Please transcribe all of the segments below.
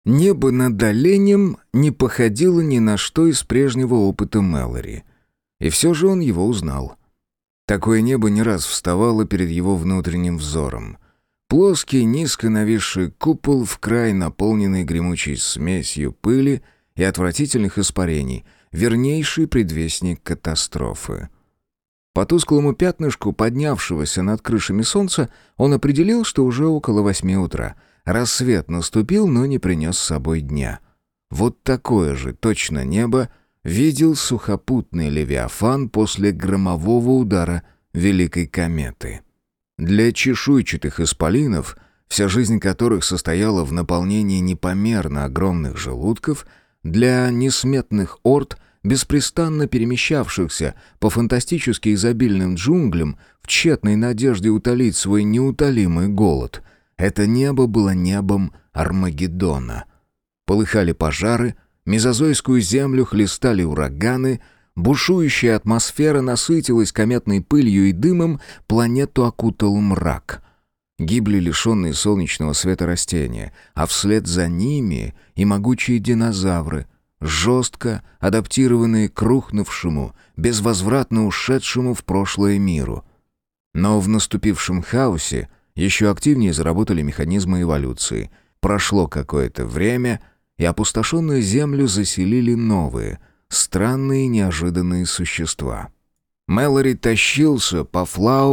Небо над оленем не походило ни на что из прежнего опыта Мэлори. И все же он его узнал. Такое небо не раз вставало перед его внутренним взором. Плоский, низко нависший купол, вкрай наполненный гремучей смесью пыли и отвратительных испарений, вернейший предвестник катастрофы. По тусклому пятнышку, поднявшегося над крышами солнца, он определил, что уже около 8 утра. Рассвет наступил, но не принес с собой дня. Вот такое же точно небо видел сухопутный Левиафан после громового удара Великой кометы. Для чешуйчатых исполинов, вся жизнь которых состояла в наполнении непомерно огромных желудков, для несметных орд, беспрестанно перемещавшихся по фантастически изобильным джунглям в тщетной надежде утолить свой неутолимый голод, это небо было небом Армагеддона. Полыхали пожары, мезозойскую землю хлестали ураганы, бушующая атмосфера насытилась кометной пылью и дымом, планету окутал мрак. Гибли лишенные солнечного света растения, а вслед за ними и могучие динозавры, жестко адаптированные к рухнувшему, безвозвратно ушедшему в прошлое миру. Но в наступившем хаосе еще активнее заработали механизмы эволюции. Прошло какое-то время, и опустошенную землю заселили новые, странные неожиданные существа. Мэлори тащился по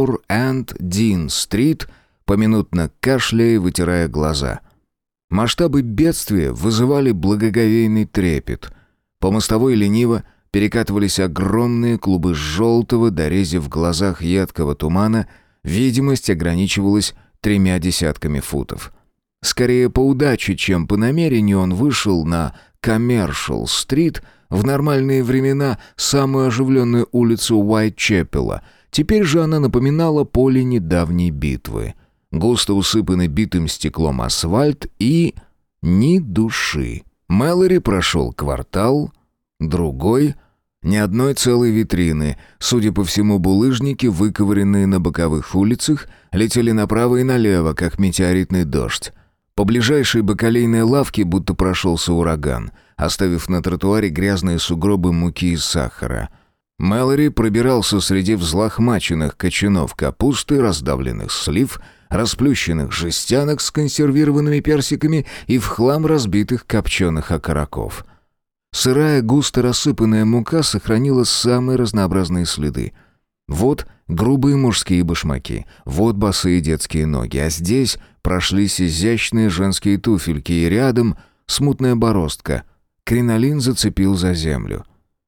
Флауэр-энд-Дин-стрит, поминутно кашляя и вытирая глаза. Масштабы бедствия вызывали благоговейный трепет. По мостовой лениво перекатывались огромные клубы желтого, дорезив в глазах едкого тумана, видимость ограничивалась 3 десятками футов. Скорее по удаче, чем по намерению, он вышел на Коммершал-стрит, в нормальные времена самую оживленную улицу Уайтчепела. Теперь же она напоминала поле недавней битвы. Густо усыпанный битым стеклом асфальт и ни души. Мэлори прошел квартал, другой, ни одной целой витрины. Судя по всему, булыжники, выковыренные на боковых улицах, летели направо и налево, как метеоритный дождь. По ближайшей бакалейной лавке будто прошелся ураган, оставив на тротуаре грязные сугробы муки и сахара. Мэлори пробирался среди взлохмаченных кочанов капусты, раздавленных слив, расплющенных жестянок с консервированными персиками и в хлам разбитых копченых окороков. Сырая, густо рассыпанная мука сохранила самые разнообразные следы. Вот грубые мужские башмаки, вот босые детские ноги, а здесь прошлись изящные женские туфельки, и рядом смутная бороздка. Кринолин зацепил за землю.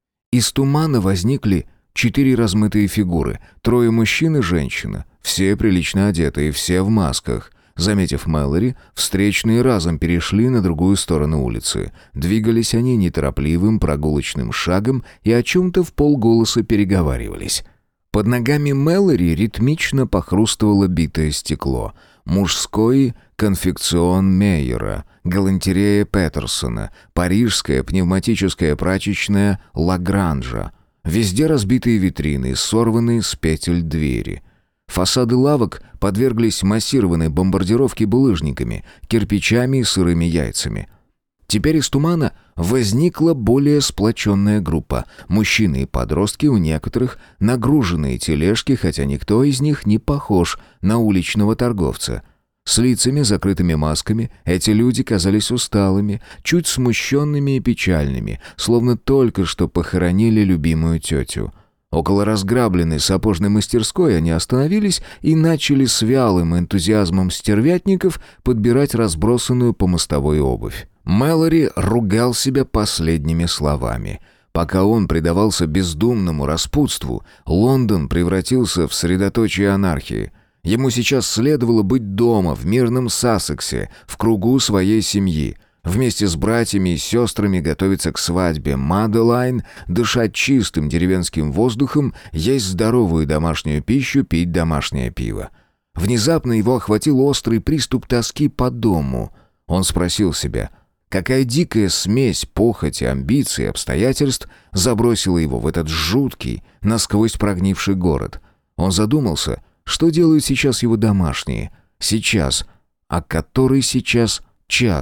Из тумана возникли 4 размытые фигуры, 3 мужчин и женщина, все прилично одетые, все в масках. Заметив Мэлори, встречные разом перешли на другую сторону улицы. Двигались они неторопливым прогулочным шагом и о чем-то вполголоса переговаривались. Под ногами Мэлори ритмично похрустывало битое стекло. Мужской конфекцион Мейера, галантерея Петерсона, парижская пневматическая прачечная Лагранжа. Везде разбитые витрины, сорванные с петель двери. Фасады лавок подверглись массированной бомбардировке булыжниками, кирпичами и сырыми яйцами. Теперь из тумана возникла более сплоченная группа. Мужчины и подростки, у некоторых нагруженные тележки, хотя никто из них не похож на уличного торговца. С лицами, закрытыми масками, эти люди казались усталыми, чуть смущенными и печальными, словно только что похоронили любимую тетю. Около разграбленной сапожной мастерской они остановились и начали с вялым энтузиазмом стервятников подбирать разбросанную по мостовой обувь. Мэлори ругал себя последними словами. Пока он предавался бездумному распутству, Лондон превратился в средоточие анархии. Ему сейчас следовало быть дома, в мирном Сассексе, в кругу своей семьи. Вместе с братьями и сестрами готовиться к свадьбе Маделайн, дышать чистым деревенским воздухом, есть здоровую домашнюю пищу, пить домашнее пиво. Внезапно его охватил острый приступ тоски по дому. Он спросил себя, какая дикая смесь похоти, амбиций и обстоятельств забросила его в этот жуткий, насквозь прогнивший город. Он задумался, что делают сейчас его домашние. Сейчас. А который сейчас час?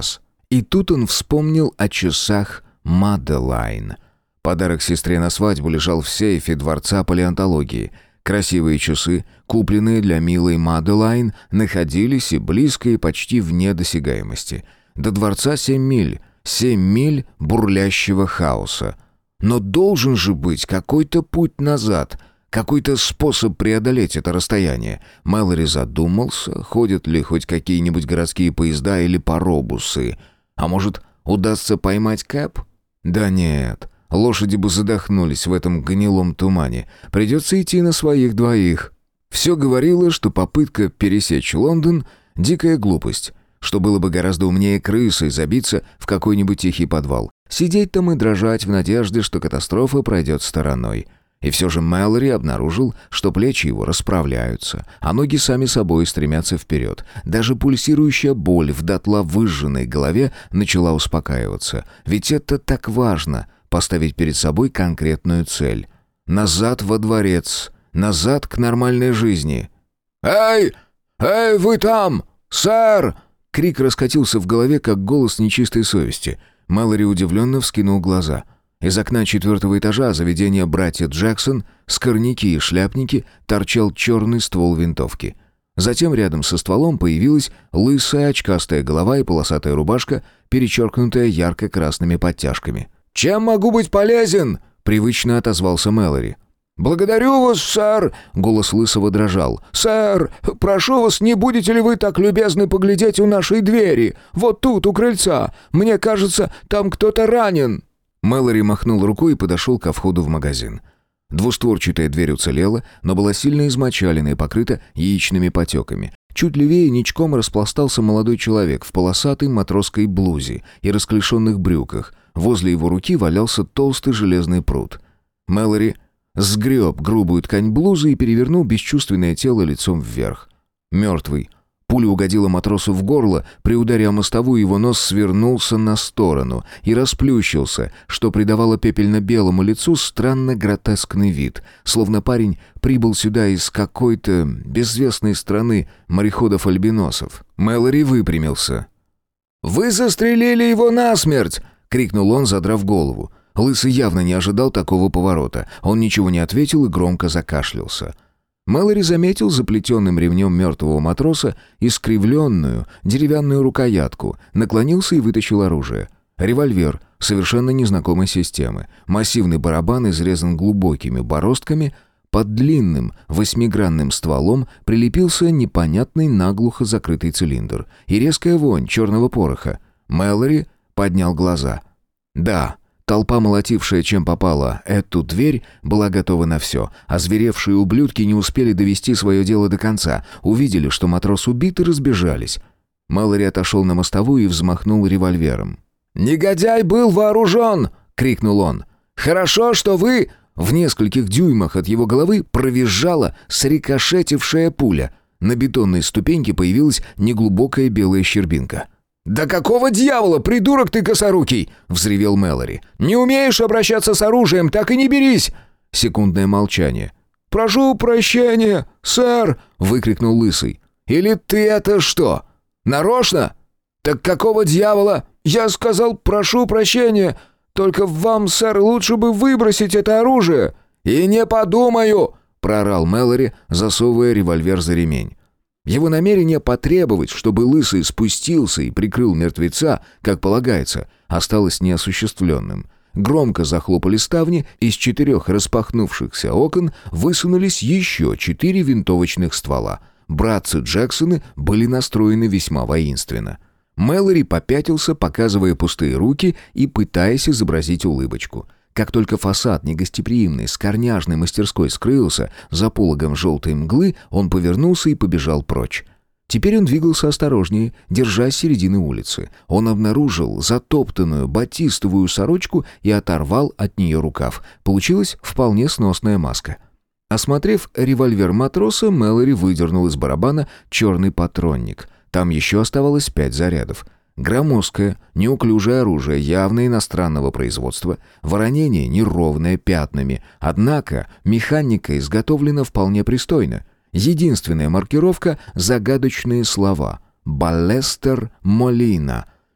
И тут он вспомнил о часах Маделайн. Подарок сестре на свадьбу лежал в сейфе дворца палеонтологии. Красивые часы, купленные для милой Маделайн, находились и близко, и почти вне досягаемости. До дворца 7 миль. 7 миль бурлящего хаоса. Но должен же быть какой-то путь назад, какой-то способ преодолеть это расстояние. Мэлори задумался, ходят ли хоть какие-нибудь городские поезда или паробусы. А может, удастся поймать Кэб? Да нет, лошади бы задохнулись в этом гнилом тумане. Придется идти на своих двоих. Все говорило, что попытка пересечь Лондон — дикая глупость, что было бы гораздо умнее крысой забиться в какой-нибудь тихий подвал, сидеть там и дрожать в надежде, что катастрофа пройдет стороной. И все же Мэлори обнаружил, что плечи его расправляются, а ноги сами собой стремятся вперед. Даже пульсирующая боль в дотла выжженной голове начала успокаиваться. Ведь это так важно — поставить перед собой конкретную цель. Назад во дворец, назад к нормальной жизни. «Эй! Эй, вы там! Сэр!» Крик раскатился в голове, как голос нечистой совести. Мэлори удивленно вскинул глаза. Из окна 4-го этажа заведения «Братья Джексон» скорняки и шляпники торчал черный ствол винтовки. Затем рядом со стволом появилась лысая очкастая голова и полосатая рубашка, перечеркнутая ярко-красными подтяжками. «Чем могу быть полезен?» — привычно отозвался Мэлори. «Благодарю вас, сэр!» — голос лысого дрожал. «Сэр, прошу вас, не будете ли вы так любезны поглядеть у нашей двери? Вот тут, у крыльца. Мне кажется, там кто-то ранен». Мэлори махнул рукой и подошел ко входу в магазин. Двустворчатая дверь уцелела, но была сильно измочалена и покрыта яичными потеками. Чуть левее ничком распластался молодой человек в полосатой матросской блузе и расклешенных брюках. Возле его руки валялся толстый железный прут. Мэлори сгреб грубую ткань блузы и перевернул бесчувственное тело лицом вверх. Мертвый. Пуля угодила матросу в горло, при ударе о мостовую его нос свернулся на сторону и расплющился, что придавало пепельно-белому лицу странно гротескный вид, словно парень прибыл сюда из какой-то безвестной страны мореходов-альбиносов. Мэлори выпрямился. «Вы застрелили его насмерть!» — крикнул он, задрав голову. Лысый явно не ожидал такого поворота. Он ничего не ответил и громко закашлялся. Мэлори заметил заплетенным ремнем мертвого матроса искривленную деревянную рукоятку, наклонился и вытащил оружие. Револьвер совершенно незнакомой системы. Массивный барабан изрезан глубокими бороздками. Под длинным 8-гранным стволом прилепился непонятный наглухо закрытый цилиндр и резкая вонь черного пороха. Мэлори поднял глаза. Да, толпа, молотившая чем попало эту дверь, была готова на все. Озверевшие ублюдки не успели довести свое дело до конца. Увидели, что матрос убит, и разбежались. Мэлори отошел на мостовую и взмахнул револьвером. «Негодяй был вооружен!» — крикнул он. «Хорошо, что вы...» В нескольких дюймах от его головы провизжала срикошетившая пуля. На бетонной ступеньке появилась неглубокая белая щербинка. «Да какого дьявола, придурок ты косорукий!» — взревел Мэлори. «Не умеешь обращаться с оружием, так и не берись!» Секундное молчание. «Прошу прощения, сэр!» — выкрикнул Лысый. «Или ты это что, нарочно? Так какого дьявола? Я сказал, прошу прощения! Только вам, сэр, лучше бы выбросить это оружие!» «И не подумаю!» — проорал Мэлори, засовывая револьвер за ремень. Его намерение потребовать, чтобы Лысый спустился и прикрыл мертвеца, как полагается, осталось неосуществленным. Громко захлопали ставни, из 4 распахнувшихся окон высунулись еще 4 винтовочных ствола. Братцы Джексоны были настроены весьма воинственно. Мэлори попятился, показывая пустые руки и пытаясь изобразить улыбочку. Как только фасад негостеприимной скорняжной мастерской скрылся за пологом желтой мглы, он повернулся и побежал прочь. Теперь он двигался осторожнее, держась середины улицы. Он обнаружил затоптанную батистовую сорочку и оторвал от нее рукав. Получилась вполне сносная маска. Осмотрев револьвер матроса, Мэлори выдернул из барабана черный патронник. Там еще оставалось 5 зарядов. Громоздкое, неуклюжее оружие, явно иностранного производства, воронение неровное, пятнами, однако механика изготовлена вполне пристойно. Единственная маркировка — загадочные слова «Баллестер Молина».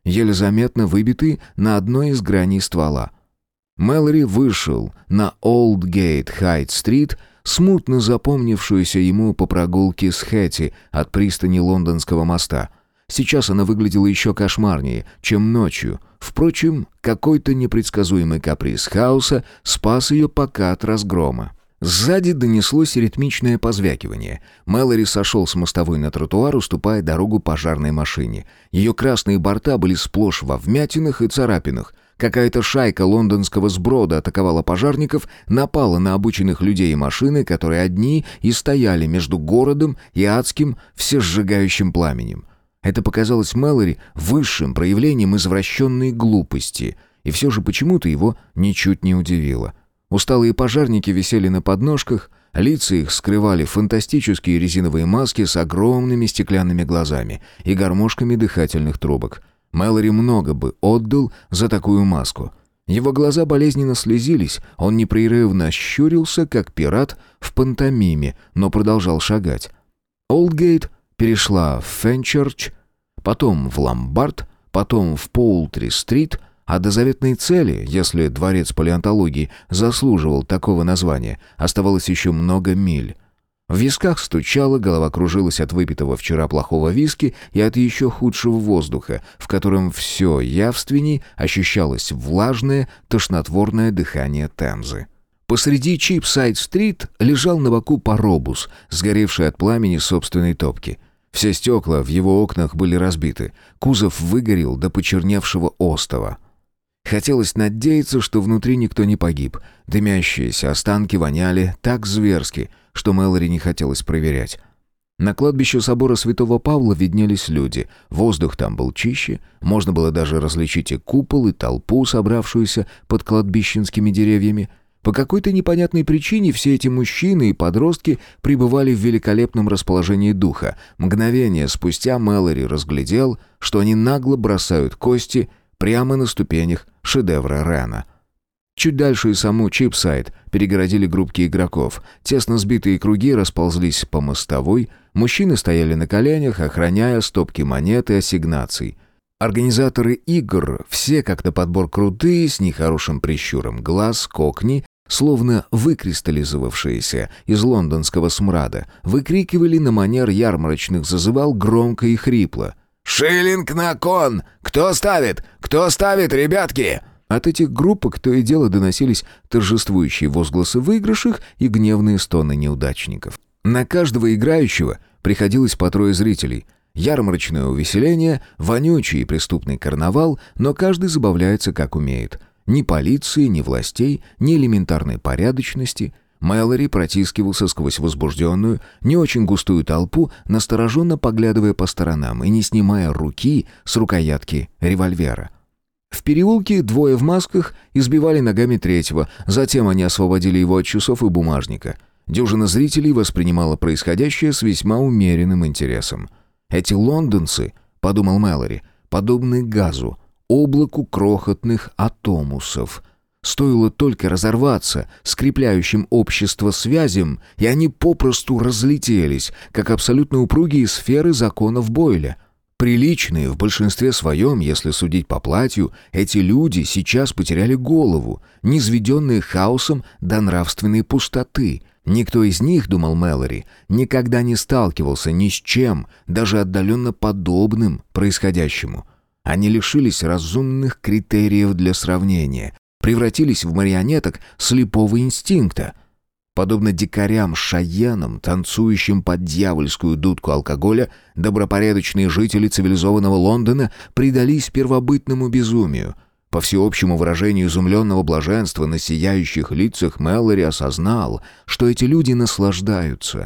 еле заметно выбитые на одной из граней ствола. Мэлори вышел на Олдгейт-Хайт-стрит, смутно запомнившуюся ему по прогулке с Хэти от пристани Лондонского моста. Сейчас она выглядела еще кошмарнее, чем ночью. Впрочем, какой-то непредсказуемый каприз хаоса спас ее пока от разгрома. Сзади донеслось ритмичное позвякивание. Мэлори сошел с мостовой на тротуар, уступая дорогу пожарной машине. Ее красные борта были сплошь во вмятинах и царапинах. Какая-то шайка лондонского сброда атаковала пожарников, напала на обученных людей и машины, которые одни и стояли между городом и адским всесжигающим пламенем. Это показалось Мэлори высшим проявлением извращенной глупости, и все же почему-то его ничуть не удивило. Усталые пожарники висели на подножках, лица их скрывали фантастические резиновые маски с огромными стеклянными глазами и гармошками дыхательных трубок. Мэлори много бы отдал за такую маску. Его глаза болезненно слезились, он непрерывно щурился, как пират в пантомиме, но продолжал шагать. Олдгейт перешла в Фенчерч, потом в Ломбард, потом в Поултри-стрит, а до заветной цели, если дворец палеонтологии заслуживал такого названия, оставалось еще много миль. В висках стучало, голова кружилась от выпитого вчера плохого виски и от еще худшего воздуха, в котором все явственней ощущалось влажное, тошнотворное дыхание Темзы. Посреди Чипсайд-стрит лежал на боку паробус, сгоревший от пламени собственной топки. Все стекла в его окнах были разбиты, кузов выгорел до почерневшего остова. Хотелось надеяться, что внутри никто не погиб. Дымящиеся останки воняли так зверски, что Мэлори не хотелось проверять. На кладбище собора Святого Павла виднелись люди. Воздух там был чище, можно было даже различить и купол, и толпу, собравшуюся под кладбищенскими деревьями. По какой-то непонятной причине все эти мужчины и подростки пребывали в великолепном расположении духа. Мгновение спустя Мэлори разглядел, что они нагло бросают кости прямо на ступенях шедевра Рена. Чуть дальше и саму Чипсайд перегородили группки игроков. Тесно сбитые круги расползлись по мостовой, мужчины стояли на коленях, охраняя стопки монет и ассигнаций. Организаторы игр, все как на подбор крутые, с нехорошим прищуром глаз, кокни, словно выкристаллизовавшиеся из лондонского смрада, выкрикивали на манер ярмарочных зазывал громко и хрипло. «Шиллинг на кон! Кто ставит? Кто ставит, ребятки?» От этих группок то и дело доносились торжествующие возгласы выигравших и гневные стоны неудачников. На каждого играющего приходилось по трое зрителей. Ярмарочное увеселение, вонючий и преступный карнавал, но каждый забавляется как умеет. Ни полиции, ни властей, ни элементарной порядочности. Мэлори протискивался сквозь возбужденную, не очень густую толпу, настороженно поглядывая по сторонам и не снимая руки с рукоятки револьвера. В переулке двое в масках избивали ногами третьего, затем они освободили его от часов и бумажника. Дюжина зрителей воспринимала происходящее с весьма умеренным интересом. «Эти лондонцы, — подумал Мэлори, — подобны газу, облаку крохотных атомусов. Стоило только разорваться скрепляющим общество связям, и они попросту разлетелись, как абсолютно упругие сферы законов Бойля. Приличные в большинстве своем, если судить по платью, эти люди сейчас потеряли голову, низведенные хаосом до нравственной пустоты. Никто из них, думал Мэлори, никогда не сталкивался ни с чем, даже отдаленно подобным происходящему. Они лишились разумных критериев для сравнения, превратились в марионеток слепого инстинкта. Подобно дикарям-шайенам, танцующим под дьявольскую дудку алкоголя, добропорядочные жители цивилизованного Лондона предались первобытному безумию. По всеобщему выражению изумленного блаженства на сияющих лицах Мэлори осознал, что эти люди наслаждаются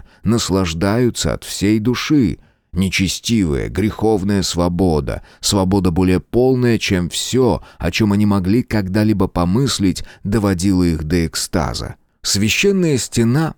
от всей души. Нечестивая, греховная свобода, свобода более полная, чем все, о чем они могли когда-либо помыслить, доводила их до экстаза. Священная стена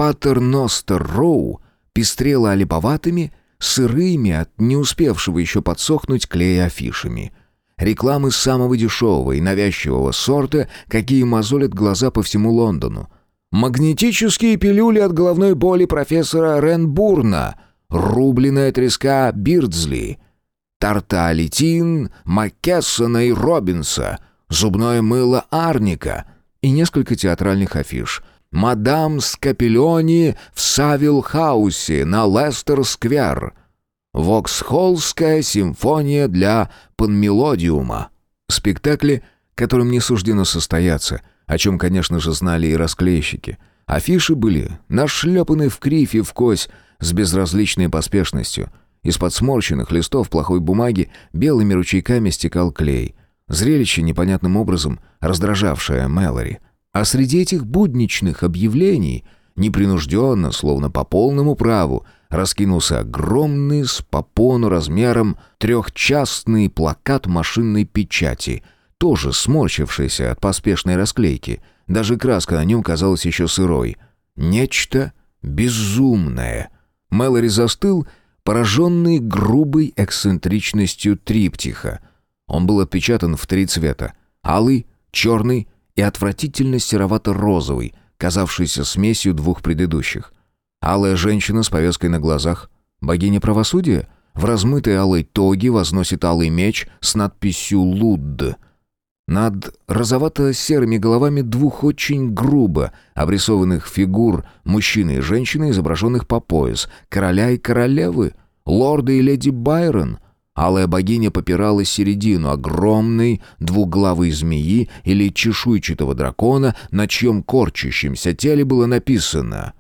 Патерностер-Роу пестрела олиповатыми, сырыми от не успевшего еще подсохнуть клея афишами. Рекламы самого дешевого и навязчивого сорта, какие мозолят глаза по всему Лондону. Магнетические пилюли от головной боли профессора Ренбурна, рубленная треска Бирдсли, тарталетин Маккессона и Робинса, зубное мыло Арника и несколько театральных афиш. «Мадам Скапеллони в Савилл-хаусе на Лестер-сквер», «Воксхоллская симфония для панмелодиума». Спектакли, которым не суждено состояться, о чем, конечно же, знали и расклейщики. Афиши были нашлепаны в кривь и в кось с безразличной поспешностью. Из-под сморщенных листов плохой бумаги белыми ручейками стекал клей. Зрелище, непонятным образом раздражавшее Мэлори. А среди этих будничных объявлений, непринужденно, словно по полному праву, раскинулся огромный с попону размером трехчастный плакат машинной печати, тоже сморщившийся от поспешной расклейки. Даже краска на нем казалась еще сырой. Нечто безумное. Мэлори застыл, пораженный грубой эксцентричностью триптиха. Он был отпечатан в 3 цвета: алый, черный и отвратительно серовато-розовый, казавшийся смесью 2 предыдущих. Алая женщина с повязкой на глазах, богиня правосудия, в размытой алой тоге возносит алый меч с надписью «Лудд». Над розовато-серыми головами 2 очень грубо обрисованных фигур мужчины и женщины, изображенных по пояс, короля и королевы, лорда и леди Байрон. Алая богиня попирала середину огромной двуглавой змеи или чешуйчатого дракона, на чьем корчащемся теле было написано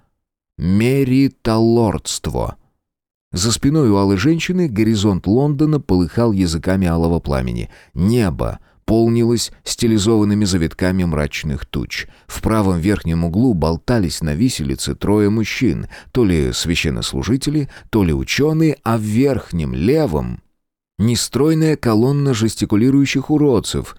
«Мериталордство». За спиной у алой женщины горизонт Лондона полыхал языками алого пламени. Небо полнилось стилизованными завитками мрачных туч. В правом верхнем углу болтались на виселице 3 мужчин, то ли священнослужители, то ли ученые, а в верхнем левом нестройная колонна жестикулирующих уродцев,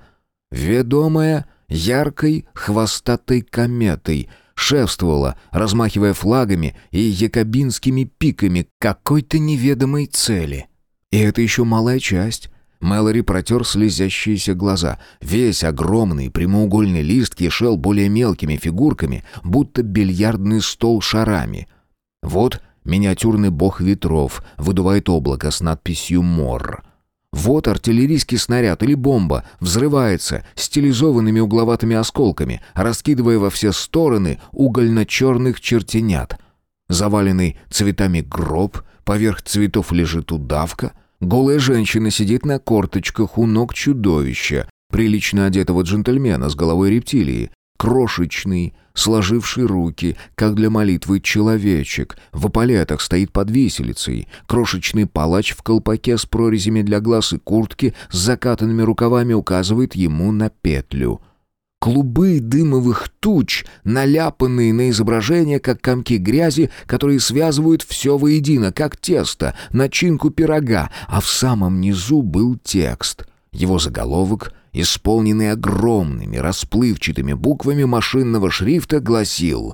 ведомая яркой хвостатой кометой, шефствовала, размахивая флагами и якобинскими пиками какой-то неведомой цели. И это еще малая часть. Мэлори протер слезящиеся глаза. Весь огромный прямоугольный лист кишел более мелкими фигурками, будто бильярдный стол шарами. Вот миниатюрный бог ветров выдувает облако с надписью «Мор». Вот артиллерийский снаряд или бомба взрывается стилизованными угловатыми осколками, раскидывая во все стороны угольно-черных чертенят. Заваленный цветами гроб, поверх цветов лежит удавка. Голая женщина сидит на корточках у ног чудовища, прилично одетого джентльмена с головой рептилии. Крошечный, сложивший руки, как для молитвы, человечек в эполетах стоит под виселицей. Крошечный палач в колпаке с прорезями для глаз и куртки с закатанными рукавами указывает ему на петлю. Клубы дымовых туч, наляпанные на изображение, как комки грязи, которые связывают все воедино, как тесто, начинку пирога, а в самом низу был текст. Его заголовок, исполненный огромными расплывчатыми буквами машинного шрифта, гласил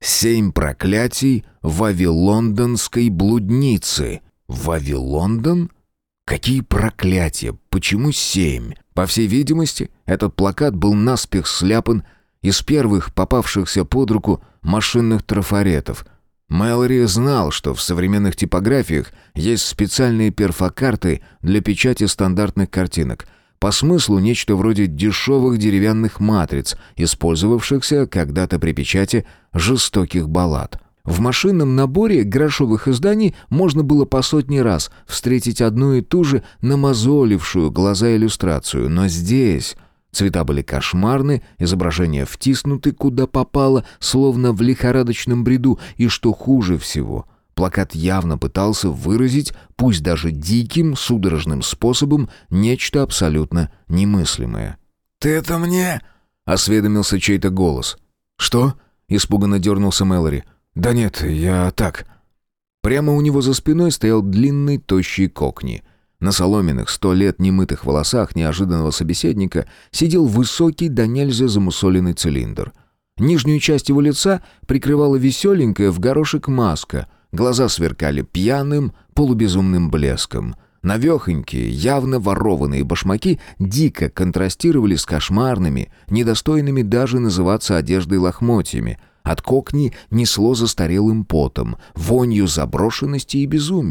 «7 проклятий вавилондонской блудницы». Вавилондон? Какие проклятия? Почему 7? По всей видимости, этот плакат был наспех сляпан из первых попавшихся под руку машинных трафаретов. Мэлори знал, что в современных типографиях есть специальные перфокарты для печати стандартных картинок. По смыслу нечто вроде дешевых деревянных матриц, использовавшихся когда-то при печати жестоких баллад. В машинном наборе грошовых изданий можно было по сотни раз встретить одну и ту же намазолившую глаза иллюстрацию, но здесь цвета были кошмарны, изображения втиснуты куда попало, словно в лихорадочном бреду, и что хуже всего, плакат явно пытался выразить, пусть даже диким, судорожным способом, нечто абсолютно немыслимое. «Ты это мне?» — осведомился чей-то голос. «Что?» — испуганно дернулся Мэлори. «Да нет, я так». Прямо у него за спиной стоял длинный, тощий кокни. На соломенных 100 лет немытых волосах неожиданного собеседника сидел высокий да нельзя замусоленный цилиндр. Нижнюю часть его лица прикрывала веселенькая в горошек маска, глаза сверкали пьяным, полубезумным блеском. Навехонькие, явно ворованные башмаки дико контрастировали с кошмарными, недостойными даже называться одеждой лохмотьями. От кокни несло застарелым потом, вонью заброшенности и безумия.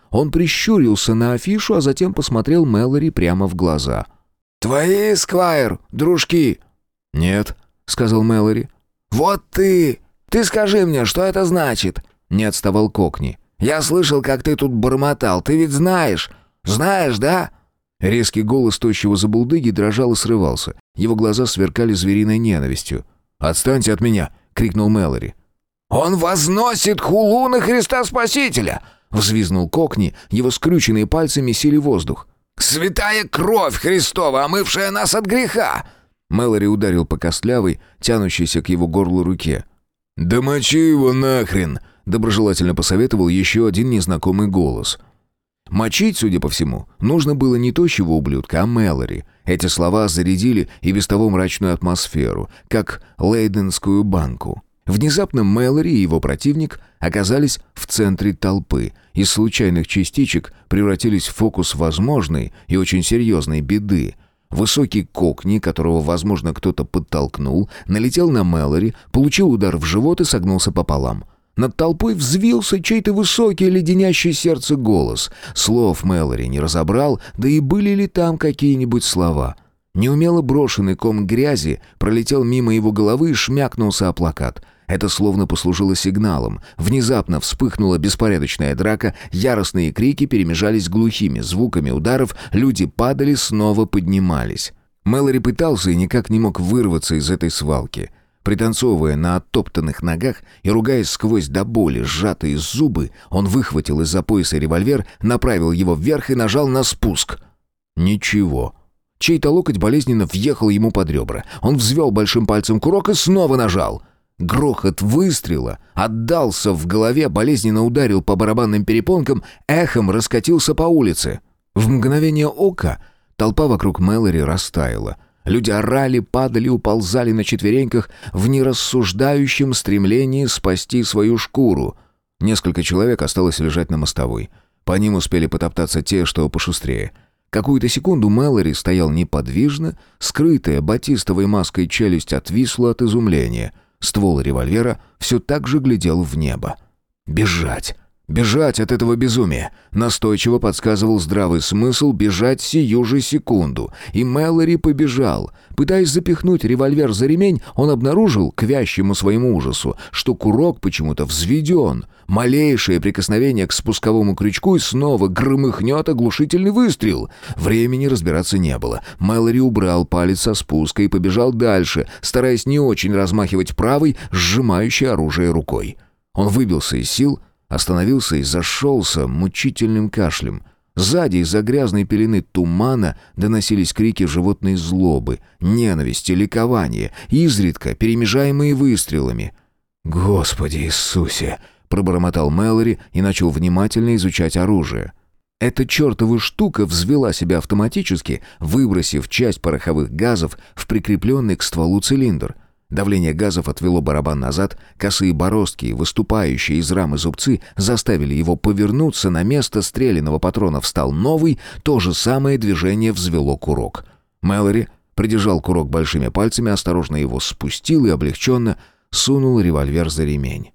Он прищурился на афишу, а затем посмотрел Мэлори прямо в глаза. «Твои, Сквайр, дружки?» «Нет», — сказал Мэлори. «Вот ты! Ты скажи мне, что это значит?» Не отставал Кокни. «Я слышал, как ты тут бормотал. Ты ведь знаешь? Знаешь, да?» Резкий голос тощего забулдыги дрожал и срывался. Его глаза сверкали звериной ненавистью. «Отстаньте от меня!» — крикнул Мэлори. «Он возносит хулу на Христа Спасителя!» — взвизнул Кокни, его скрюченные пальцы месили воздух. «Святая кровь Христова, омывшая нас от греха!» Мэлори ударил по костлявой, тянущейся к его горлу руке. «Да мочи его нахрен!» — доброжелательно посоветовал еще один незнакомый голос. Мочить, судя по всему, нужно было не тощего ублюдка, а Мэлори. Эти слова зарядили и без того мрачную атмосферу, как лейденскую банку. Внезапно Мэлори и его противник оказались в центре толпы. Из случайных частичек превратились в фокус возможной и очень серьезной беды. Высокий Кокни, которого, возможно, кто-то подтолкнул, налетел на Мэлори, получил удар в живот и согнулся пополам. Над толпой взвился чей-то высокий, леденящий сердце голос. Слов Мэлори не разобрал, да и были ли там какие-нибудь слова. Неумело брошенный ком грязи пролетел мимо его головы и шмякнулся о плакат. Это словно послужило сигналом. Внезапно вспыхнула беспорядочная драка, яростные крики перемежались с глухими звуками ударов, люди падали, снова поднимались. Мэлори пытался и никак не мог вырваться из этой свалки. Пританцовывая на оттоптанных ногах и ругаясь сквозь до боли сжатые зубы, он выхватил из-за пояса револьвер, направил его вверх и нажал на спуск. Ничего. Чей-то локоть болезненно въехал ему под ребра. Он взвел большим пальцем курок и снова нажал. Грохот выстрела отдался в голове, болезненно ударил по барабанным перепонкам, эхом раскатился по улице. В мгновение ока толпа вокруг Мэлори растаяла. Люди орали, падали, уползали на четвереньках в нерассуждающем стремлении спасти свою шкуру. Несколько человек осталось лежать на мостовой. По ним успели потоптаться те, что пошустрее. Какую-то секунду Мэлори стоял неподвижно, скрытая батистовой маской челюсть отвисла от изумления. Ствол револьвера все так же глядел в небо. «Бежать! Бежать от этого безумия!» Настойчиво подсказывал здравый смысл бежать сию же секунду. И Мэлори побежал. Пытаясь запихнуть револьвер за ремень, он обнаружил, к вящему своему ужасу, что курок почему-то взведен. Малейшее прикосновение к спусковому крючку и снова громыхнет оглушительный выстрел. Времени разбираться не было. Мэлори убрал палец со спуска и побежал дальше, стараясь не очень размахивать правой, сжимающей оружие рукой. Он выбился из сил, остановился и зашелся мучительным кашлем. Сзади из-за грязной пелены тумана доносились крики животной злобы, ненависти, ликования, изредка перемежаемые выстрелами. «Господи Иисусе!» — пробормотал Мэлори и начал внимательно изучать оружие. Эта чертова штука взвела себя автоматически, выбросив часть пороховых газов в прикрепленный к стволу цилиндр. Давление газов отвело барабан назад, косые бороздки и выступающие из рамы зубцы заставили его повернуться, на место стрелянного патрона встал новый, то же самое движение взвело курок. Мэлори придержал курок большими пальцами, осторожно его спустил и облегченно сунул револьвер за ремень.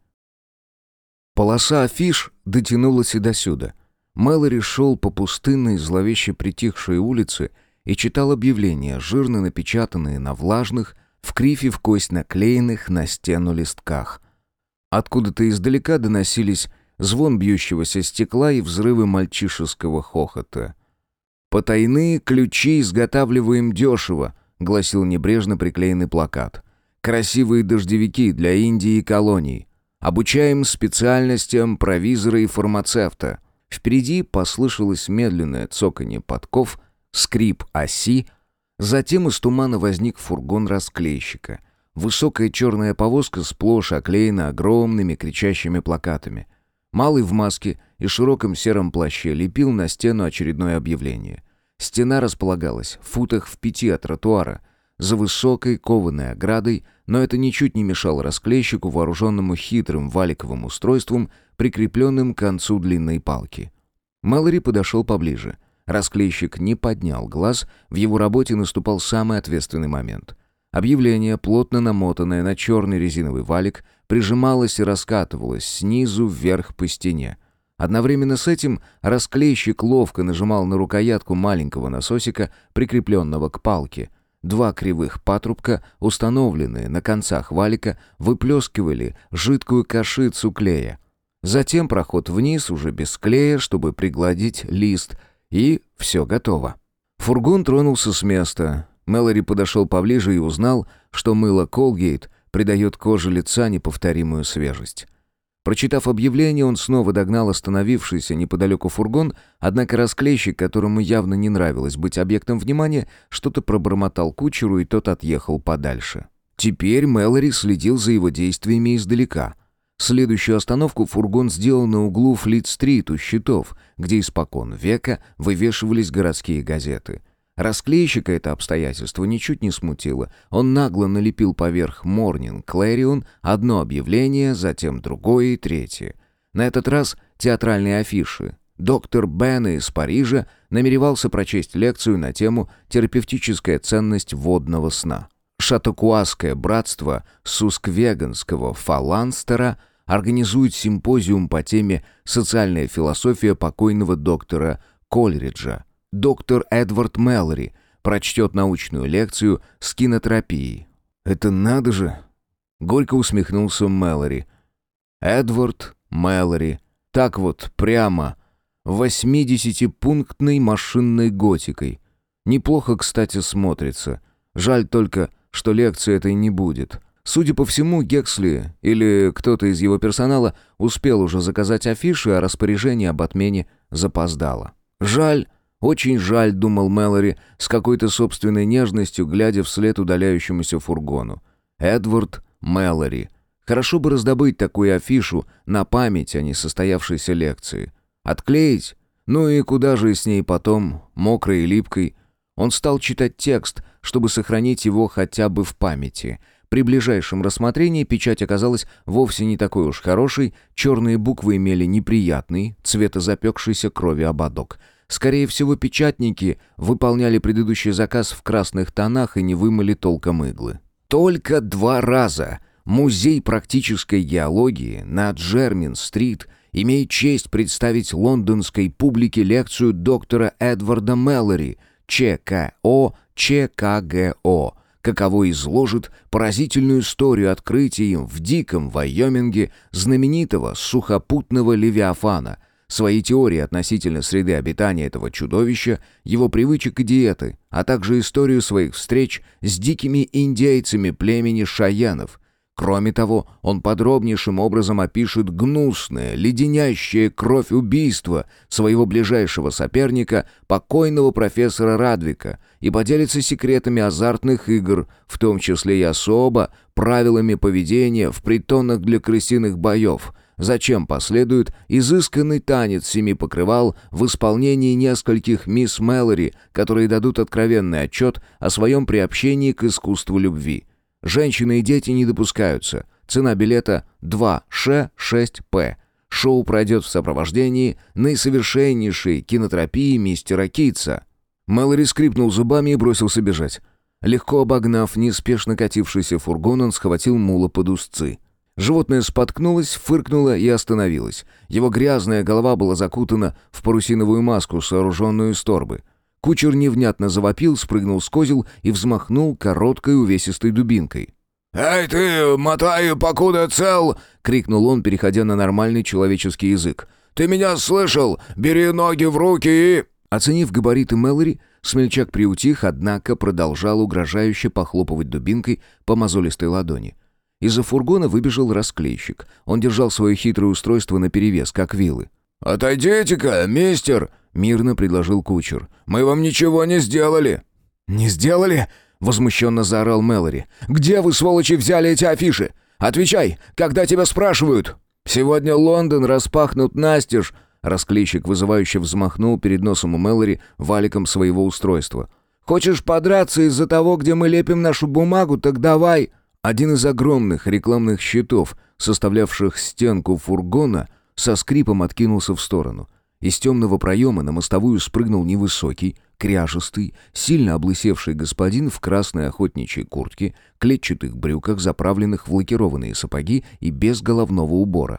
Полоса афиш дотянулась и досюда. Мэлори шел по пустынной, зловеще притихшей улице и читал объявления, жирно напечатанные на влажных, в кривь и в кость наклеенных на стену листках. Откуда-то издалека доносились звон бьющегося стекла и взрывы мальчишеского хохота. «Потайные ключи изготавливаем дешево», — гласил небрежно приклеенный плакат. «Красивые дождевики для Индии и колоний. Обучаем специальностям провизора и фармацевта». Впереди послышалось медленное цоканье подков, скрип оси. Затем из тумана возник фургон расклейщика. Высокая черная повозка сплошь оклеена огромными кричащими плакатами. Малый в маске и широком сером плаще лепил на стену очередное объявление. Стена располагалась в футах в 5 от тротуара, за высокой кованой оградой, но это ничуть не мешало расклейщику, вооруженному хитрым валиковым устройством, прикрепленным к концу длинной палки. Мэлори подошел поближе. Расклейщик не поднял глаз, в его работе наступал самый ответственный момент. Объявление, плотно намотанное на черный резиновый валик, прижималось и раскатывалось снизу вверх по стене. Одновременно с этим расклейщик ловко нажимал на рукоятку маленького насосика, прикрепленного к палке. Два кривых патрубка, установленные на концах валика, выплескивали жидкую кашицу клея. Затем проход вниз, уже без клея, чтобы пригладить лист, и все готово. Фургон тронулся с места. Мэлори подошел поближе и узнал, что мыло Colgate придает коже лица неповторимую свежесть. Прочитав объявление, он снова догнал остановившийся неподалеку фургон, однако расклейщик, которому явно не нравилось быть объектом внимания, что-то пробормотал кучеру, и тот отъехал подальше. Теперь Мэлори следил за его действиями издалека. Следующую остановку фургон сделал на углу Флит-стрит у щитов, где испокон века вывешивались городские газеты. Расклейщика это обстоятельство ничуть не смутило. Он нагло налепил поверх Morning Clarion одно объявление, затем другое и третье. На этот раз театральные афиши. Доктор Бена из Парижа намеревался прочесть лекцию на тему «Терапевтическая ценность водного сна». Шатокуасское братство Сусквеганского фаланстера организует симпозиум по теме «Социальная философия покойного доктора Колриджа». Доктор Эдвард Мэлори прочтет научную лекцию с кинотерапией. «Это надо же!» — горько усмехнулся Мэлори. Эдвард Мэлори. Так вот, прямо, 80-пунктной машинной готикой. Неплохо, кстати, смотрится. Жаль только, что лекции этой не будет. Судя по всему, Гексли или кто-то из его персонала успел уже заказать афиши, а распоряжение об отмене запоздало. «Жаль, очень жаль», — думал Мэлори с какой-то собственной нежностью, глядя вслед удаляющемуся фургону. Эдвард Мэлори. Хорошо бы раздобыть такую афишу на память о несостоявшейся лекции. Отклеить? Ну и куда же с ней потом, мокрой и липкой? Он стал читать текст, чтобы сохранить его хотя бы в памяти. При ближайшем рассмотрении печать оказалась вовсе не такой уж хорошей, черные буквы имели неприятный, цвета запекшейся крови ободок. Скорее всего, печатники выполняли предыдущий заказ в красных тонах и не вымыли толком иглы. Только 2 раза Музей практической геологии на Джермин-стрит имеет честь представить лондонской публике лекцию доктора Эдварда Мэлори, ЧКО, ЧКГО, каково изложит поразительную историю открытия им в диком Вайоминге знаменитого сухопутного левиафана, свои теории относительно среды обитания этого чудовища, его привычек и диеты, а также историю своих встреч с дикими индейцами племени шайянов. Кроме того, он подробнейшим образом опишет гнусное, леденящее кровь убийство своего ближайшего соперника, покойного профессора Радвика, и поделится секретами азартных игр, в том числе и особо правилами поведения в притонах для крысиных боев, зачем последует изысканный танец 7 покрывал в исполнении нескольких мисс Мэлори, которые дадут откровенный отчет о своем приобщении к искусству любви. Женщины и дети не допускаются. Цена билета 2Ш6П. Шоу пройдет в сопровождении наисовершеннейшей кинотерапии мистера Китса. Мэлори скрипнул зубами и бросился бежать. Легко обогнав неспешно катившийся фургон, он схватил мула под узцы. Животное споткнулось, фыркнуло и остановилось. Его грязная голова была закутана в парусиновую маску, сооруженную из торбы. Кучер невнятно завопил, спрыгнул с козел и взмахнул короткой увесистой дубинкой. «Эй ты, мотай, покуда цел!» — крикнул он, переходя на нормальный человеческий язык. «Ты меня слышал? Бери ноги в руки и...» Оценив габариты Мэлори, смельчак приутих, однако продолжал угрожающе похлопывать дубинкой по мозолистой ладони. Из-за фургона выбежал расклейщик. Он держал свое хитрое устройство наперевес, как вилы. «Отойдите-ка, мистер!» — мирно предложил кучер. «Мы вам ничего не сделали!» «Не сделали?» — возмущенно заорал Мэлори. «Где вы, сволочи, взяли эти афиши? Отвечай, когда тебя спрашивают!» «Сегодня Лондон распахнут настежь!» Расклейщик вызывающе взмахнул перед носом у Мэлори валиком своего устройства. «Хочешь подраться из-за того, где мы лепим нашу бумагу? Так давай!» Один из огромных рекламных щитов, составлявших стенку фургона, со скрипом откинулся в сторону. Из темного проема на мостовую спрыгнул невысокий, кряжестый, сильно облысевший господин в красной охотничьей куртке, клетчатых брюках, заправленных в лакированные сапоги и без головного убора.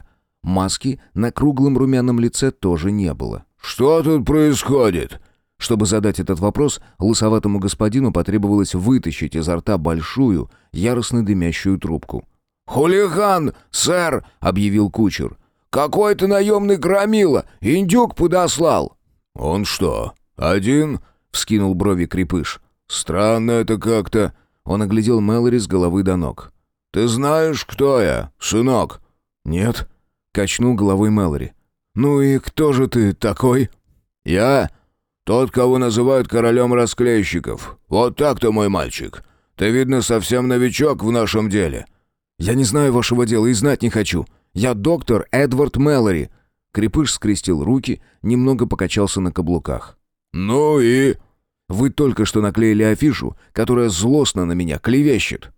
Маски на круглом румяном лице тоже не было. «Что тут происходит?» Чтобы задать этот вопрос, лысоватому господину потребовалось вытащить изо рта большую, яростно дымящую трубку. «Хулиган, сэр!» — объявил кучер. «Какой-то наемный громила! Индюк подослал!» «Он что, один?» — вскинул брови крепыш. «Странно это как-то». Он оглядел Мэлори с головы до ног. «Ты знаешь, кто я, сынок?» «Нет», — качнул головой Мэлори. «Ну и кто же ты такой?» «Я? Тот, кого называют королем расклейщиков. Вот так-то, мой мальчик. Ты, видно, совсем новичок в нашем деле». «Я не знаю вашего дела и знать не хочу. Я доктор Эдвард Мэлори». Крепыш скрестил руки, немного покачался на каблуках. «Ну и?» «Вы только что наклеили афишу, которая злостно на меня клевещет».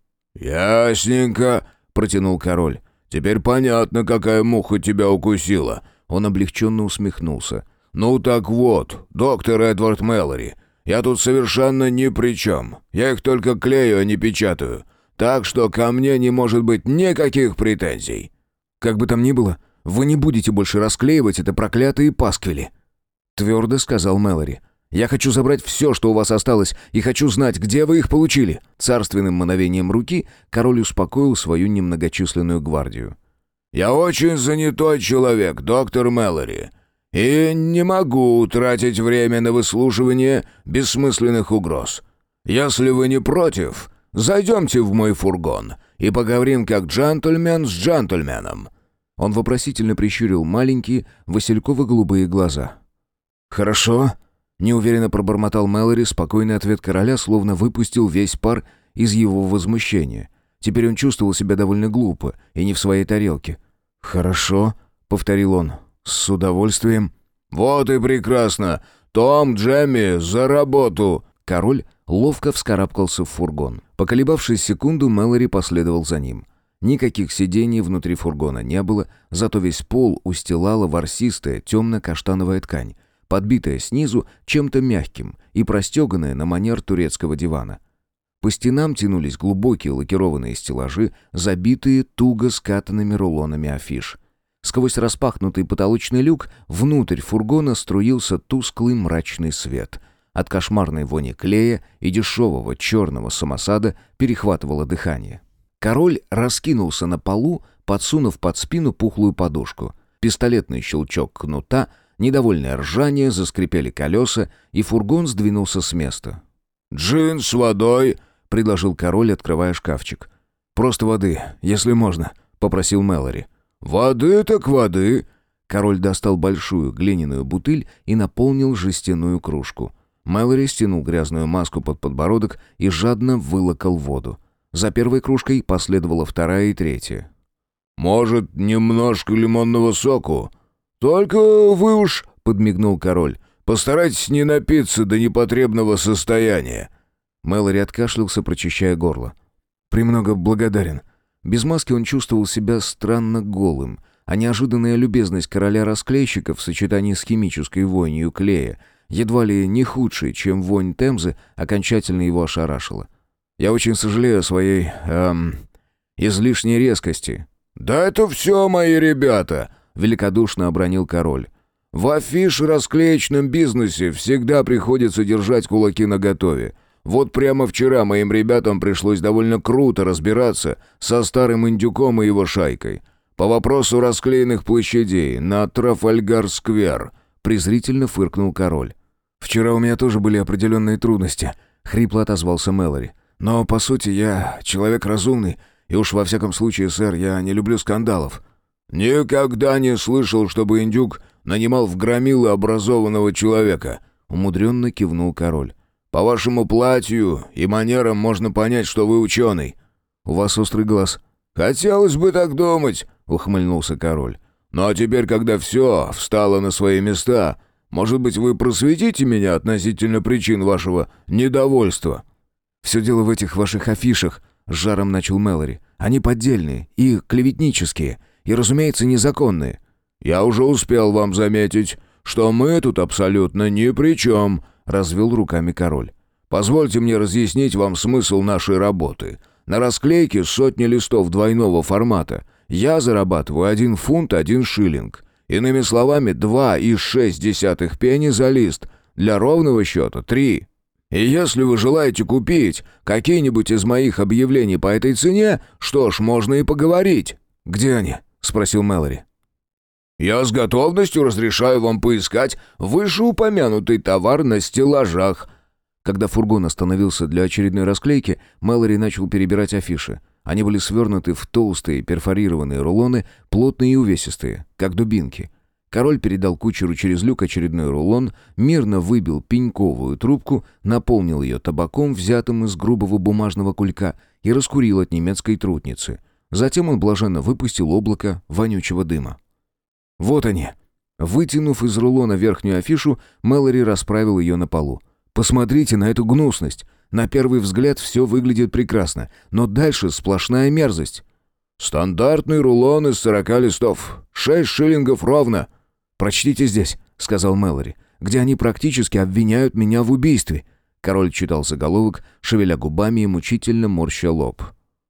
«Ясненько», — протянул король. «Теперь понятно, какая муха тебя укусила». Он облегченно усмехнулся. «Ну так вот, доктор Эдвард Мэлори, я тут совершенно ни при чем. Я их только клею, а не печатаю. Так что ко мне не может быть никаких претензий». «Как бы там ни было, вы не будете больше расклеивать это проклятые пасквили», — твердо сказал Мэлори. «Я хочу забрать все, что у вас осталось, и хочу знать, где вы их получили». Царственным мановением руки король успокоил свою немногочисленную гвардию. «Я очень занятой человек, доктор Мэлори, и не могу тратить время на выслушивание бессмысленных угроз. Если вы не против, зайдемте в мой фургон и поговорим как джентльмен с джентльменом». Он вопросительно прищурил маленькие васильково-голубые глаза. «Хорошо», — неуверенно пробормотал Мэлори, спокойный ответ короля словно выпустил весь пар из его возмущения. Теперь он чувствовал себя довольно глупо и не в своей тарелке. «Хорошо», — повторил он, — «с удовольствием». «Вот и прекрасно! Том, Джемми, за работу!» Король ловко вскарабкался в фургон. Поколебавшись секунду, Мэлори последовал за ним. Никаких сидений внутри фургона не было, зато весь пол устилала ворсистая темно-каштановая ткань, подбитая снизу чем-то мягким и простеганная на манер турецкого дивана. По стенам тянулись глубокие лакированные стеллажи, забитые туго скатанными рулонами афиш. Сквозь распахнутый потолочный люк внутрь фургона струился тусклый мрачный свет. От кошмарной вони клея и дешевого черного самосада перехватывало дыхание. Король раскинулся на полу, подсунув под спину пухлую подушку. Пистолетный щелчок кнута, недовольное ржание, заскрипели колеса, и фургон сдвинулся с места. «Джин с водой», — предложил король, открывая шкафчик. «Просто воды, если можно», — попросил Мэлори. «Воды так воды». Король достал большую глиняную бутыль и наполнил жестяную кружку. Мэлори стянул грязную маску под подбородок и жадно вылокал воду. За первой кружкой последовала вторая и третья. «Может, немножко лимонного соку? Только вы уж», — подмигнул король, — «постарайтесь не напиться до непотребного состояния». Мэлори откашлялся, прочищая горло. «Премного благодарен». Без маски он чувствовал себя странно голым, а неожиданная любезность короля расклейщиков в сочетании с химической вонью клея, едва ли не худшей, чем вонь Темзы, окончательно его ошарашила. «Я очень сожалею о своей... излишней резкости». «Да это все, мои ребята!» — великодушно обронил король. «В афиш-расклеечном бизнесе всегда приходится держать кулаки наготове. Вот прямо вчера моим ребятам пришлось довольно круто разбираться со старым индюком и его шайкой. По вопросу расклеенных площадей на Трафальгар-сквер», — презрительно фыркнул король. «Вчера у меня тоже были определенные трудности», — хрипло отозвался Мэлори. «Но, по сути, я человек разумный, и уж во всяком случае, сэр, я не люблю скандалов». «Никогда не слышал, чтобы индюк нанимал в громилы образованного человека», — умудренно кивнул король. «По вашему платью и манерам можно понять, что вы ученый». «У вас острый глаз». «Хотелось бы так думать», — ухмыльнулся король. «Ну а теперь, когда все встало на свои места, может быть, вы просветите меня относительно причин вашего недовольства?» «Все дело в этих ваших афишах», — с жаром начал Мэлори. «Они поддельные и клеветнические, и, разумеется, незаконные». «Я уже успел вам заметить, что мы тут абсолютно ни при чем», — развел руками король. «Позвольте мне разъяснить вам смысл нашей работы. На расклейке сотни листов двойного формата, Я зарабатываю 1 фунт 1 шиллинг. Иными словами, 2,6 пенни за лист. Для ровного счета 3. И если вы желаете купить какие-нибудь из моих объявлений по этой цене, что ж, можно и поговорить». «Где они?» — спросил Мэлори. «Я с готовностью разрешаю вам поискать вышеупомянутый товар на стеллажах». Когда фургон остановился для очередной расклейки, Мэлори начал перебирать афиши. Они были свернуты в толстые перфорированные рулоны, плотные и увесистые, как дубинки. Король передал кучеру через люк очередной рулон, мирно выбил пеньковую трубку, наполнил ее табаком, взятым из грубого бумажного кулька, и раскурил от немецкой трутницы. Затем он блаженно выпустил облако вонючего дыма. «Вот они!» Вытянув из рулона верхнюю афишу, Мэлори расправил ее на полу. «Посмотрите на эту гнусность! На первый взгляд все выглядит прекрасно, но дальше сплошная мерзость». «Стандартный рулон из 40 листов. 6 шиллингов ровно». «Прочтите здесь», — сказал Мэлори, «где они практически обвиняют меня в убийстве». Король читал заголовок, шевеля губами и мучительно морща лоб.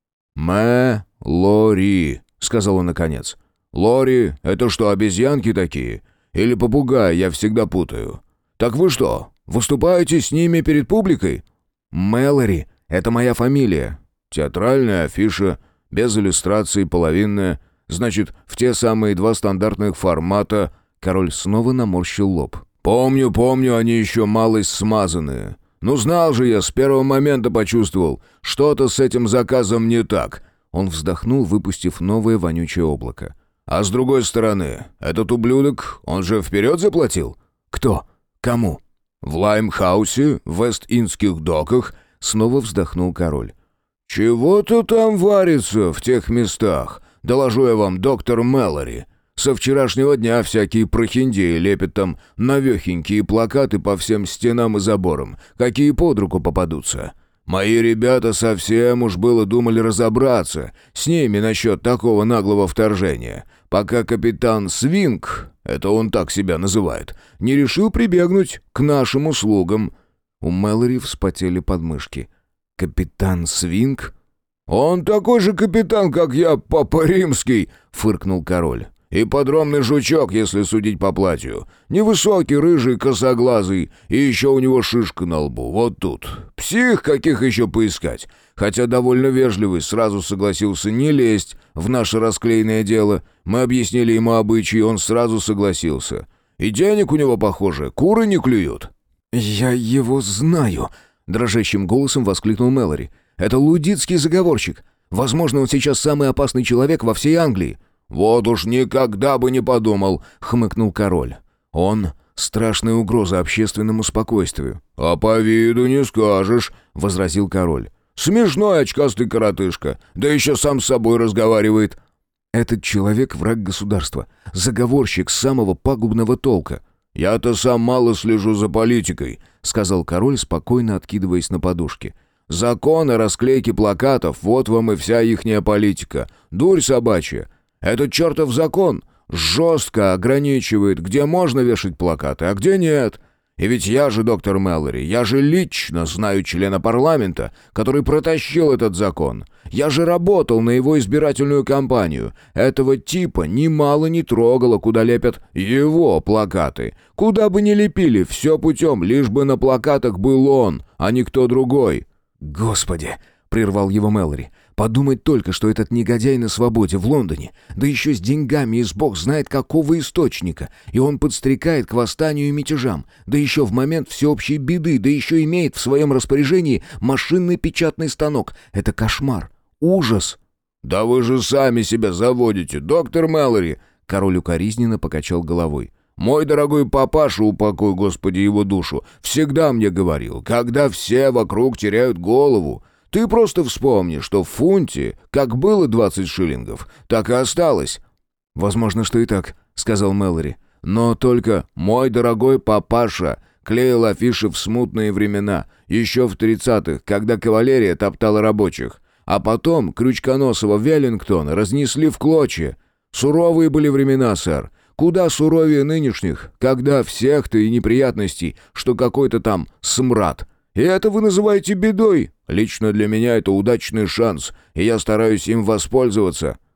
«Мэ-лори», — сказал он наконец. «Лори — это что, обезьянки такие? Или попугаи, я всегда путаю. Так вы что, выступаете с ними перед публикой?» «Мэлори — это моя фамилия». «Театральная афиша, без иллюстраций, половинная. Значит, в те самые 2 стандартных формата». Король снова наморщил лоб. «Помню, они еще малость смазанные. Ну, знал же я, с первого момента почувствовал, что-то с этим заказом не так». Он вздохнул, выпустив новое вонючее облако. «А с другой стороны, этот ублюдок, он же вперед заплатил?» «Кто? Кому?» «В Лаймхаусе, в Вест-Индских доках», — снова вздохнул король. «Чего-то там варится в тех местах, доложу я вам, доктор Мэлори. Со вчерашнего дня всякие прохиндеи лепят там навехенькие плакаты по всем стенам и заборам, какие под руку попадутся. Мои ребята совсем уж было думали разобраться с ними насчет такого наглого вторжения, пока капитан Свинг, это он так себя называет, не решил прибегнуть к нашим услугам». У Мэлори вспотели подмышки. «Капитан Свинг?» «Он такой же капитан, как я, Папа Римский», — фыркнул король. «Ипподромный жучок, если судить по платью. Невысокий, рыжий, косоглазый, и еще у него шишка на лбу, вот тут. Псих, каких еще поискать. Хотя довольно вежливый, сразу согласился не лезть в наше расклеенное дело. Мы объяснили ему обычаи, он сразу согласился. И денег у него, похоже, куры не клюют». «Я его знаю», — дрожащим голосом воскликнул Мэлори. «Это лудитский заговорщик. Возможно, он сейчас самый опасный человек во всей Англии». «Вот уж никогда бы не подумал», — хмыкнул король. «Он — страшная угроза общественному спокойствию». «А по виду не скажешь», — возразил король. «Смешной очкастый коротышка, да еще сам с собой разговаривает». «Этот человек — враг государства, заговорщик самого пагубного толка». «Я-то сам мало слежу за политикой», — сказал король, спокойно откидываясь на подушке. «Закон о расклейке плакатов, вот вам и вся ихняя политика. Дурь собачья. Этот чертов закон жестко ограничивает, где можно вешать плакаты, а где нет. И ведь я же, доктор Мэлори, я же лично знаю члена парламента, который протащил этот закон. Я же работал на его избирательную кампанию. Этого типа немало не трогало, куда лепят его плакаты. Куда бы ни лепили, все путем, лишь бы на плакатах был он, а не кто другой». «Господи!» — прервал его Мэлори. «Подумать только, что этот негодяй на свободе в Лондоне, да еще с деньгами из бог знает какого источника, и он подстрекает к восстанию и мятежам, да еще в момент всеобщей беды, да еще имеет в своем распоряжении машинный печатный станок. Это кошмар, ужас!» «Да вы же сами себя заводите, доктор Мэлори!» Король укоризненно покачал головой. «Мой дорогой папаша, упокой, Господи, его душу, всегда мне говорил, когда все вокруг теряют голову, ты просто вспомни, что в фунте, как было 20 шиллингов, так и осталось». «Возможно, что и так», — сказал Мэлори. «Но только мой дорогой папаша клеил афиши в смутные времена, еще в 30-х, когда кавалерия топтала рабочих, а потом крючконосого Веллингтона разнесли в клочья. Суровые были времена, сэр. Куда суровее нынешних, когда всех-то и неприятностей, что какой-то там смрад. И это вы называете бедой? Лично для меня это удачный шанс, и я стараюсь им воспользоваться».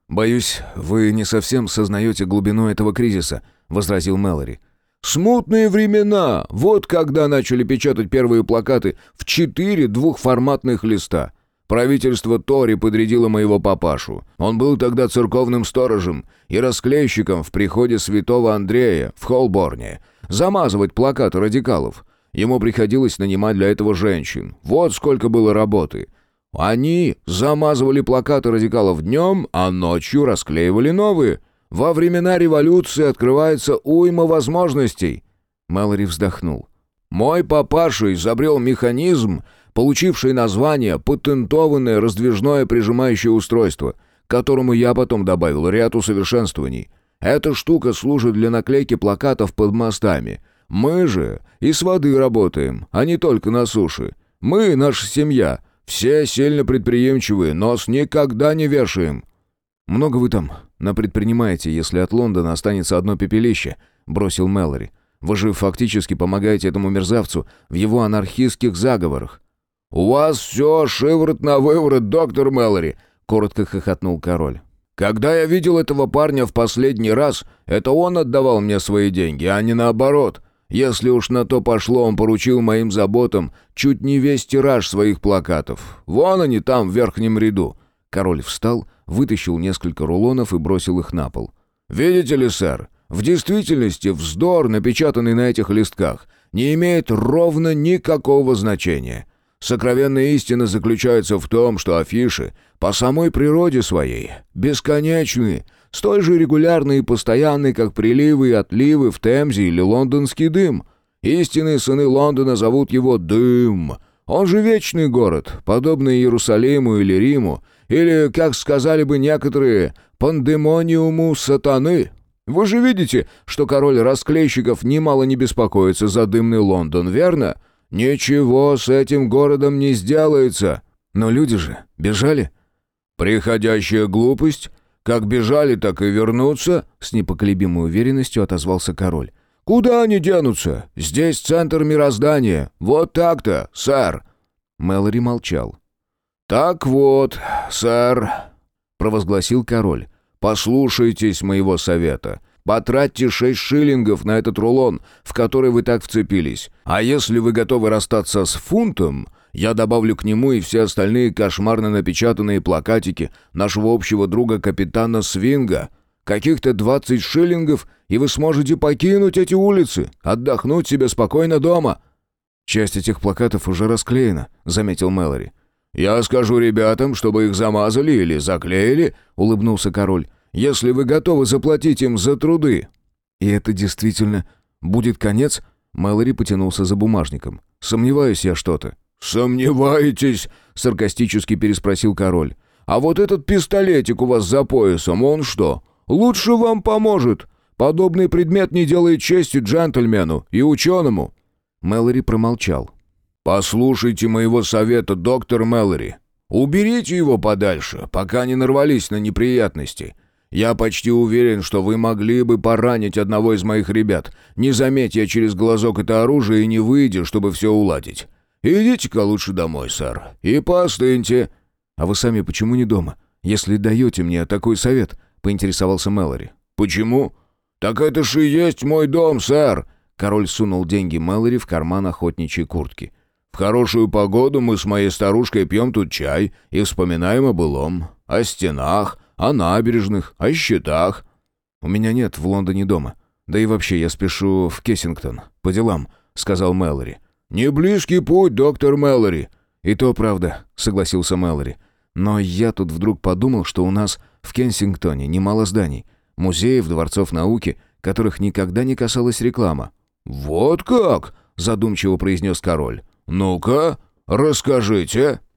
«Боюсь, вы не совсем сознаете глубину этого кризиса», — возразил Мэлори. «Смутные времена! Вот когда начали печатать первые плакаты в 4 двухформатных листа. Правительство Тори подрядило моего папашу. Он был тогда церковным сторожем и расклейщиком в приходе святого Андрея в Холборне. Замазывать плакаты радикалов. Ему приходилось нанимать для этого женщин. Вот сколько было работы. Они замазывали плакаты радикалов днем, а ночью расклеивали новые. Во времена революции открывается уйма возможностей». Мэлори вздохнул. «Мой папаша изобрел механизм, получивший название «патентованное раздвижное прижимающее устройство», к которому я потом добавил ряд усовершенствований. Эта штука служит для наклейки плакатов под мостами. Мы же и с воды работаем, а не только на суше. Мы, наша семья, все сильно предприимчивые, нос никогда не вешаем». «Много вы там напредпринимаете, если от Лондона останется одно пепелище», — бросил Мэлори. «Вы же фактически помогаете этому мерзавцу в его анархистских заговорах». «У вас все шиворот на выворот, доктор Мэлори», — коротко хохотнул король. «Когда я видел этого парня в последний раз, это он отдавал мне свои деньги, а не наоборот. Если уж на то пошло, он поручил моим заботам чуть не весь тираж своих плакатов. Вон они там, в верхнем ряду». Король встал, вытащил несколько рулонов и бросил их на пол. «Видите ли, сэр, в действительности вздор, напечатанный на этих листках, не имеет ровно никакого значения. Сокровенная истина заключается в том, что афиши по самой природе своей бесконечны, столь же регулярны и постоянны, как приливы и отливы в Темзе или лондонский дым. Истинные сыны Лондона зовут его Дым. Он же вечный город, подобный Иерусалиму или Риму, или, как сказали бы некоторые, пандемониуму сатаны. Вы же видите, что король расклейщиков немало не беспокоится за дымный Лондон, верно? Ничего с этим городом не сделается». «Но люди же бежали». «Приходящая глупость. Как бежали, так и вернутся», — с непоколебимой уверенностью отозвался король. «Куда они денутся? Здесь центр мироздания. Вот так-то, сэр». Мэлори молчал. «Так вот, сэр», — провозгласил король, — «послушайтесь моего совета. Потратьте 6 шиллингов на этот рулон, в который вы так вцепились. А если вы готовы расстаться с фунтом, я добавлю к нему и все остальные кошмарно напечатанные плакатики нашего общего друга капитана Свинга. Каких-то 20 шиллингов, и вы сможете покинуть эти улицы, отдохнуть себе спокойно дома». «Часть этих плакатов уже расклеена», — заметил Мэлори. «Я скажу ребятам, чтобы их замазали или заклеили», — улыбнулся король, «если вы готовы заплатить им за труды». «И это действительно будет конец?» Мэлори потянулся за бумажником. «Сомневаюсь я что-то». «Сомневаетесь?» — саркастически переспросил король. «А вот этот пистолетик у вас за поясом, он что, лучше вам поможет? Подобный предмет не делает чести джентльмену и ученому». Мэлори промолчал. «Послушайте моего совета, доктор Мэлори. Уберите его подальше, пока не нарвались на неприятности. Я почти уверен, что вы могли бы поранить одного из моих ребят. Не заметь я через глазок это оружие и не выйдя, чтобы все уладить. Идите-ка лучше домой, сэр, и поостыньте». «А вы сами почему не дома, если даете мне такой совет?» — поинтересовался Мэлори. «Почему? Так это ж и есть мой дом, сэр!» Король сунул деньги Мэлори в карман охотничьей куртки. «В хорошую погоду мы с моей старушкой пьем тут чай и вспоминаем о былом, о стенах, о набережных, о счетах». «У меня нет в Лондоне дома. Да и вообще я спешу в Кессингтон. По делам», — сказал Мэлори. «Не близкий путь, доктор Мэлори». «И то правда», — согласился Мэлори. «Но я тут вдруг подумал, что у нас в Кенсингтоне немало зданий, музеев, дворцов науки, которых никогда не касалась реклама». «Вот как?» — задумчиво произнес король. «Ну-ка, расскажите».